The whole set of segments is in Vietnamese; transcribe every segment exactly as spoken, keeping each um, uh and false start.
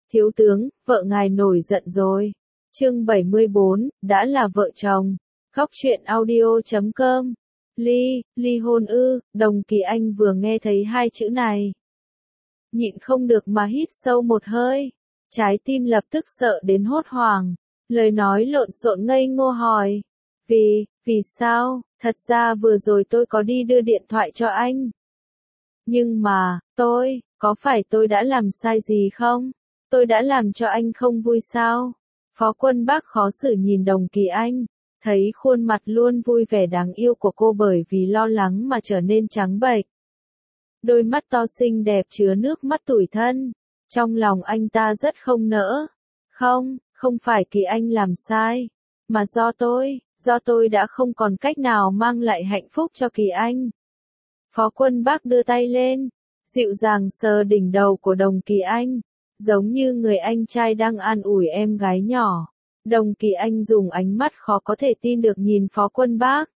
Thiếu tướng, vợ ngài nổi giận rồi. Chương bảy mươi bốn, đã là vợ chồng. Góc truyện audio chấm com. Ly, ly hôn ư? Đồng Kỳ Anh vừa nghe thấy hai chữ này, nhịn không được mà hít sâu một hơi. Trái tim lập tức sợ đến hốt hoảng. Lời nói lộn xộn ngây ngô hỏi. Vì, vì sao? Thật ra vừa rồi tôi có đi đưa điện thoại cho anh. Nhưng mà, tôi, có phải tôi đã làm sai gì không? Tôi đã làm cho anh không vui sao? Phó Quân Bác khó xử nhìn Đồng Kỳ Anh, thấy khuôn mặt luôn vui vẻ đáng yêu của cô bởi vì lo lắng mà trở nên trắng bệch. Đôi mắt to xinh đẹp chứa nước mắt tủi thân. Trong lòng anh ta rất không nỡ. Không, không phải Kỳ Anh làm sai, mà do tôi, do tôi đã không còn cách nào mang lại hạnh phúc cho Kỳ Anh. Phó Quân Bác đưa tay lên, dịu dàng sờ đỉnh đầu của Đồng Kỳ Anh, giống như người anh trai đang an ủi em gái nhỏ. Đồng Kỳ Anh dùng ánh mắt khó có thể tin được nhìn Phó Quân Bác.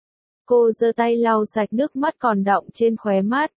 Cô giơ tay lau sạch nước mắt còn đọng trên khóe mắt.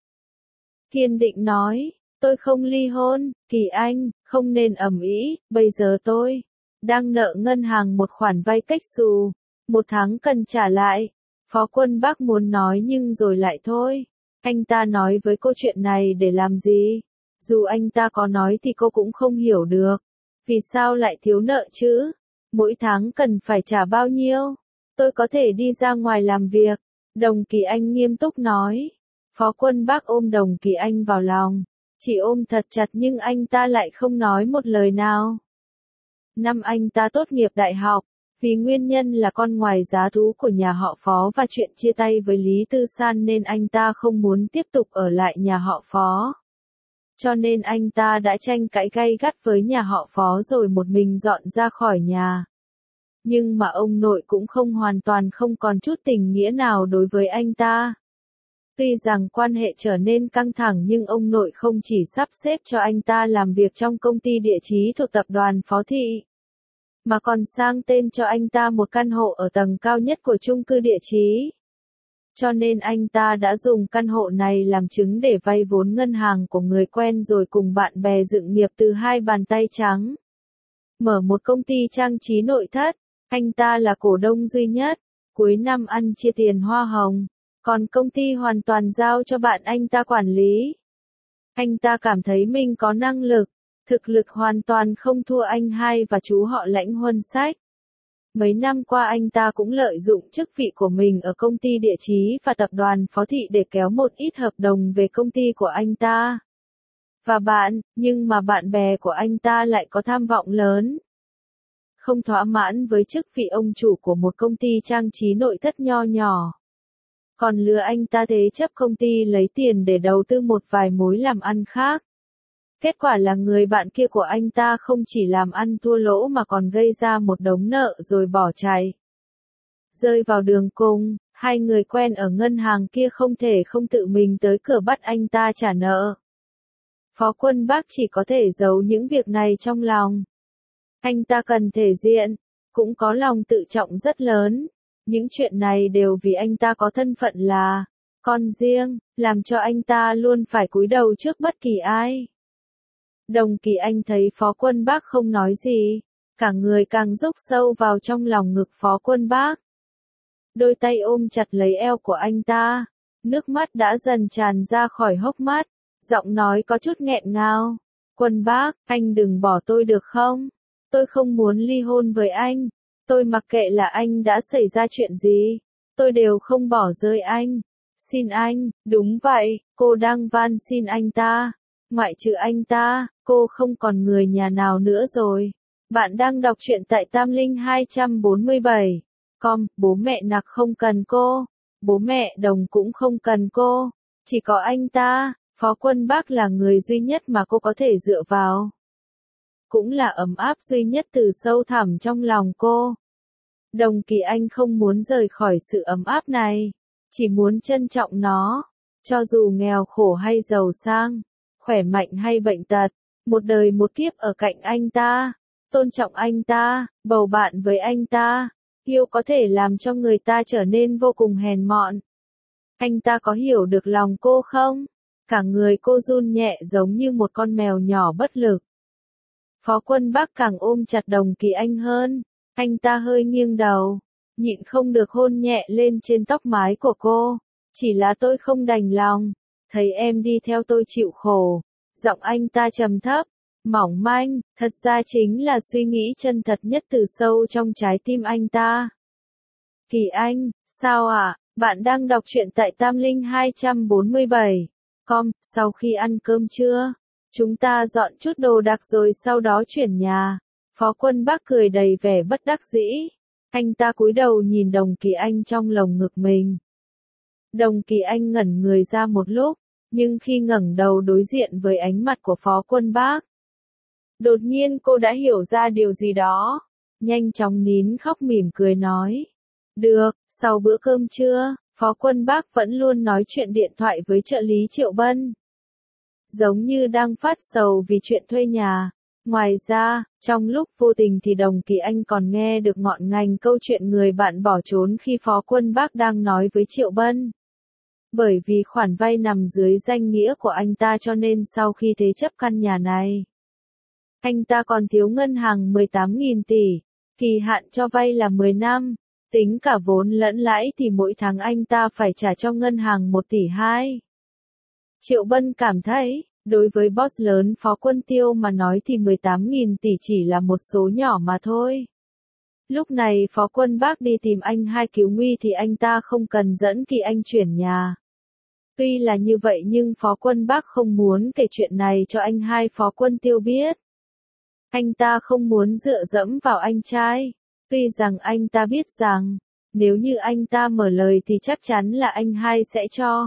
Kiên định nói, tôi không ly hôn, Kỳ Anh, không nên ầm ĩ, bây giờ tôi đang nợ ngân hàng một khoản vay cách xù, một tháng cần trả lại. Phó Quân Bác muốn nói nhưng rồi lại thôi. Anh ta nói với cô chuyện này để làm gì? Dù anh ta có nói thì cô cũng không hiểu được. Vì sao lại thiếu nợ chứ? Mỗi tháng cần phải trả bao nhiêu? Tôi có thể đi ra ngoài làm việc. Đồng Kỳ Anh nghiêm túc nói. Phó Quân Bác ôm Đồng Kỳ Anh vào lòng. Chỉ ôm thật chặt nhưng anh ta lại không nói một lời nào. Năm anh ta tốt nghiệp đại học, vì nguyên nhân là con ngoài giá thú của nhà họ Phó và chuyện chia tay với Lý Tư San nên anh ta không muốn tiếp tục ở lại nhà họ Phó. Cho nên anh ta đã tranh cãi gay gắt với nhà họ Phó rồi một mình dọn ra khỏi nhà. Nhưng mà ông nội cũng không hoàn toàn không còn chút tình nghĩa nào đối với anh ta. Tuy rằng quan hệ trở nên căng thẳng nhưng ông nội không chỉ sắp xếp cho anh ta làm việc trong công ty địa chí thuộc tập đoàn Phó Thị, mà còn sang tên cho anh ta một căn hộ ở tầng cao nhất của chung cư địa chí. Cho nên anh ta đã dùng căn hộ này làm chứng để vay vốn ngân hàng của người quen rồi cùng bạn bè dựng nghiệp từ hai bàn tay trắng. Mở một công ty trang trí nội thất, anh ta là cổ đông duy nhất, cuối năm ăn chia tiền hoa hồng, còn công ty hoàn toàn giao cho bạn anh ta quản lý. Anh ta cảm thấy mình có năng lực, thực lực hoàn toàn không thua anh hai và chú họ Lãnh Huân Sách. Mấy năm qua anh ta cũng lợi dụng chức vị của mình ở công ty địa chí và tập đoàn Phó Thị để kéo một ít hợp đồng về công ty của anh ta. Và bạn, nhưng mà bạn bè của anh ta lại có tham vọng lớn. Không thỏa mãn với chức vị ông chủ của một công ty trang trí nội thất nho nhỏ. Còn lừa anh ta thế chấp công ty lấy tiền để đầu tư một vài mối làm ăn khác. Kết quả là người bạn kia của anh ta không chỉ làm ăn thua lỗ mà còn gây ra một đống nợ rồi bỏ chạy. Rơi vào đường cùng, hai người quen ở ngân hàng kia không thể không tự mình tới cửa bắt anh ta trả nợ. Phó Quân Bác chỉ có thể giấu những việc này trong lòng. Anh ta cần thể diện, cũng có lòng tự trọng rất lớn. Những chuyện này đều vì anh ta có thân phận là con riêng, làm cho anh ta luôn phải cúi đầu trước bất kỳ ai. Đồng Kỳ Anh thấy Phó Quân Bác không nói gì, cả người càng rúc sâu vào trong lòng ngực Phó Quân Bác. Đôi tay ôm chặt lấy eo của anh ta, nước mắt đã dần tràn ra khỏi hốc mắt, giọng nói có chút nghẹn ngào. Quân Bác, anh đừng bỏ tôi được không? Tôi không muốn ly hôn với anh. Tôi mặc kệ là anh đã xảy ra chuyện gì, tôi đều không bỏ rơi anh. Xin anh, đúng vậy, cô đang van xin anh ta. Ngoại trừ anh ta, cô không còn người nhà nào nữa rồi. Bạn đang đọc truyện tại Tam Linh hai bốn bảy. Com, bố mẹ Nặc không cần cô, bố mẹ Đồng cũng không cần cô, chỉ có anh ta. Phó Quân Bác là người duy nhất mà cô có thể dựa vào. Cũng là ấm áp duy nhất từ sâu thẳm trong lòng cô. Đồng Kỳ Anh không muốn rời khỏi sự ấm áp này, chỉ muốn trân trọng nó. Cho dù nghèo khổ hay giàu sang, khỏe mạnh hay bệnh tật, một đời một kiếp ở cạnh anh ta, tôn trọng anh ta, bầu bạn với anh ta. Yêu có thể làm cho người ta trở nên vô cùng hèn mọn. Anh ta có hiểu được lòng cô không? Cả người cô run nhẹ giống như một con mèo nhỏ bất lực. Phó Quân Bác càng ôm chặt Đồng Kỳ Anh hơn. Anh ta hơi nghiêng đầu, nhịn không được hôn nhẹ lên trên tóc mái của cô. Chỉ là tôi không đành lòng, thấy em đi theo tôi chịu khổ. Giọng anh ta trầm thấp, mỏng manh, thật ra chính là suy nghĩ chân thật nhất từ sâu trong trái tim anh ta. Kỳ Anh, sao ạ? À? Bạn đang đọc truyện tại Tam Linh hai bốn bảy. Com, sau khi ăn cơm trưa, chúng ta dọn chút đồ đạc rồi sau đó chuyển nhà. Phó Quân Bác cười đầy vẻ bất đắc dĩ. Anh ta cúi đầu nhìn Đồng Kỳ Anh trong lồng ngực mình. Đồng Kỳ Anh ngẩn người ra một lúc, nhưng khi ngẩng đầu đối diện với ánh mặt của Phó Quân Bác, đột nhiên cô đã hiểu ra điều gì đó. Nhanh chóng nín khóc mỉm cười nói. Được, sau bữa cơm trưa, Phó Quân Bác vẫn luôn nói chuyện điện thoại với trợ lý Triệu Bân. Giống như đang phát sầu vì chuyện thuê nhà. Ngoài ra, trong lúc vô tình thì Đồng Kỳ Anh còn nghe được ngọn ngành câu chuyện người bạn bỏ trốn khi Phó Quân Bác đang nói với Triệu Bân. Bởi vì khoản vay nằm dưới danh nghĩa của anh ta cho nên sau khi thế chấp căn nhà này, anh ta còn thiếu ngân hàng mười tám nghìn tỷ, kỳ hạn cho vay là mười năm, tính cả vốn lẫn lãi thì mỗi tháng anh ta phải trả cho ngân hàng một tỷ hai. Triệu Bân cảm thấy, đối với boss lớn Phó Quân Tiêu mà nói thì mười tám nghìn tỷ chỉ là một số nhỏ mà thôi. Lúc này Phó Quân Bác đi tìm anh hai cứu nguy thì anh ta không cần dẫn Kỳ Anh chuyển nhà. Tuy là như vậy nhưng Phó Quân Bác không muốn kể chuyện này cho anh hai Phó Quân Tiêu biết. Anh ta không muốn dựa dẫm vào anh trai. Tuy rằng anh ta biết rằng, nếu như anh ta mở lời thì chắc chắn là anh hai sẽ cho.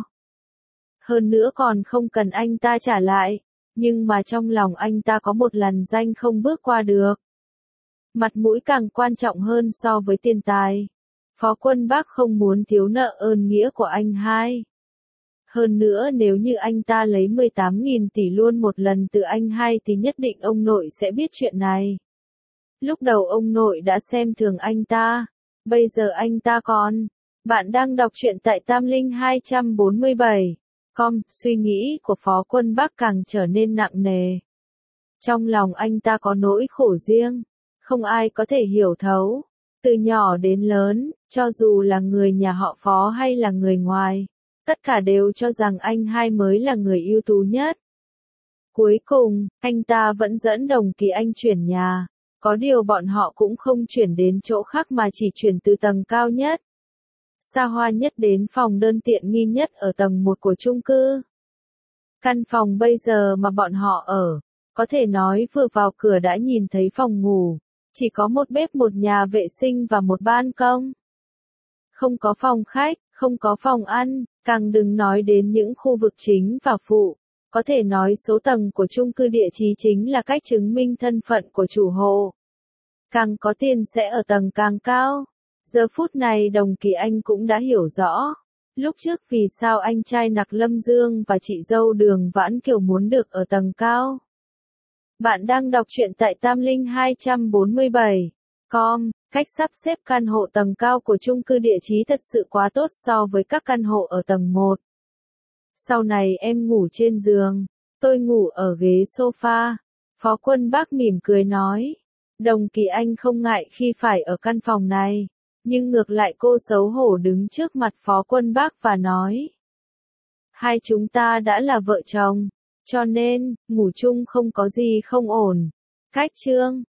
Hơn nữa còn không cần anh ta trả lại. Nhưng mà trong lòng anh ta có một lằn ranh không bước qua được. Mặt mũi càng quan trọng hơn so với tiền tài. Phó Quân Bác không muốn thiếu nợ ơn nghĩa của anh hai. Hơn nữa nếu như anh ta lấy mười tám nghìn tỷ luôn một lần từ anh hai thì nhất định ông nội sẽ biết chuyện này. Lúc đầu ông nội đã xem thường anh ta, bây giờ anh ta còn. Bạn đang đọc truyện tại Tam Linh hai bốn bảy. Com, suy nghĩ của Phó Quân Bác càng trở nên nặng nề. Trong lòng anh ta có nỗi khổ riêng, không ai có thể hiểu thấu. Từ nhỏ đến lớn, cho dù là người nhà họ Phó hay là người ngoài, tất cả đều cho rằng anh hai mới là người ưu tú nhất. Cuối cùng, anh ta vẫn dẫn Đồng Kỳ Anh chuyển nhà. Có điều bọn họ cũng không chuyển đến chỗ khác mà chỉ chuyển từ tầng cao nhất, xa hoa nhất đến phòng đơn tiện nghi nhất ở tầng một của chung cư. Căn phòng bây giờ mà bọn họ ở, có thể nói vừa vào cửa đã nhìn thấy phòng ngủ, chỉ có một bếp, một nhà vệ sinh và một ban công. Không có phòng khách, không có phòng ăn, càng đừng nói đến những khu vực chính và phụ. Có thể nói số tầng của chung cư địa chỉ chính là cách chứng minh thân phận của chủ hộ. Càng có tiền sẽ ở tầng càng cao. Giờ phút này Đồng Kỳ Anh cũng đã hiểu rõ. Lúc trước vì sao anh trai Nặc Lâm Dương và chị dâu Đường Vãn Kiều muốn được ở tầng cao. Bạn đang đọc truyện tại Tam Linh hai bốn bảy. Com, cách sắp xếp căn hộ tầng cao của chung cư địa chí thật sự quá tốt so với các căn hộ ở tầng một. Sau này em ngủ trên giường, tôi ngủ ở ghế sofa. Phó Quân Bác mỉm cười nói. Đồng Kỳ Anh không ngại khi phải ở căn phòng này, nhưng ngược lại cô xấu hổ đứng trước mặt Phó Quân Bác và nói. Hai chúng ta đã là vợ chồng, cho nên, ngủ chung không có gì không ổn. Cách chương